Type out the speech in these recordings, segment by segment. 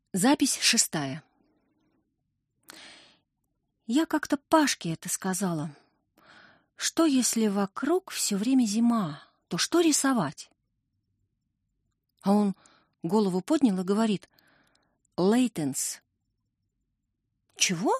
Запись 6. Я как-то Пашке это сказала. Что, если вокруг все время зима, то что рисовать? А он голову поднял и говорит: «Лейтенс». Чего?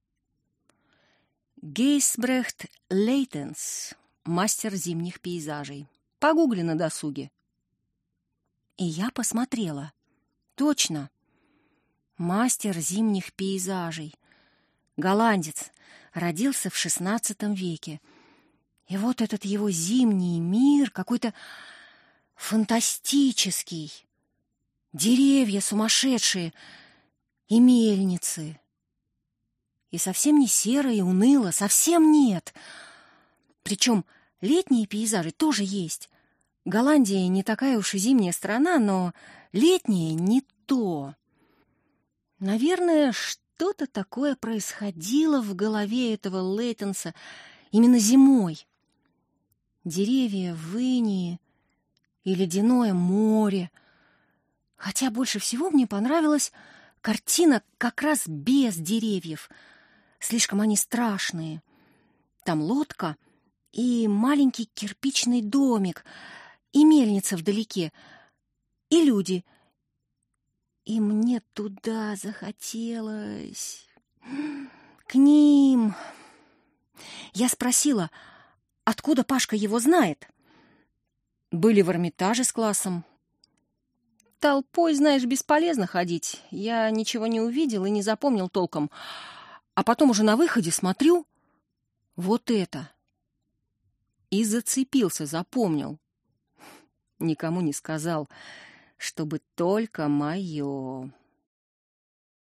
Гейсбрехт Лейтенс, мастер зимних пейзажей. Погугли на досуге. И я посмотрела. Точно. Мастер зимних пейзажей. Голландец. Родился в XVI веке. И вот этот его зимний мир какой-то фантастический. Деревья сумасшедшие и мельницы. И совсем не серо и уныло, совсем нет. Причем летние пейзажи тоже есть. Голландия не такая уж и зимняя страна, но летнее не то. Наверное, что-то такое происходило в голове этого Лейтенса именно зимой. Деревья в инее и ледяное море. Хотя больше всего мне понравилась картина как раз без деревьев. Слишком они страшные. Там лодка и маленький кирпичный домик, и мельница вдалеке, и люди. И мне туда захотелось. К ним. Я спросила, откуда Пашка его знает. Были в Эрмитаже с классом. Толпой, знаешь, бесполезно ходить. Я ничего не увидел и не запомнил толком. А потом уже на выходе смотрю. Вот это. И зацепился, запомнил. Никому не сказал, чтобы только мое.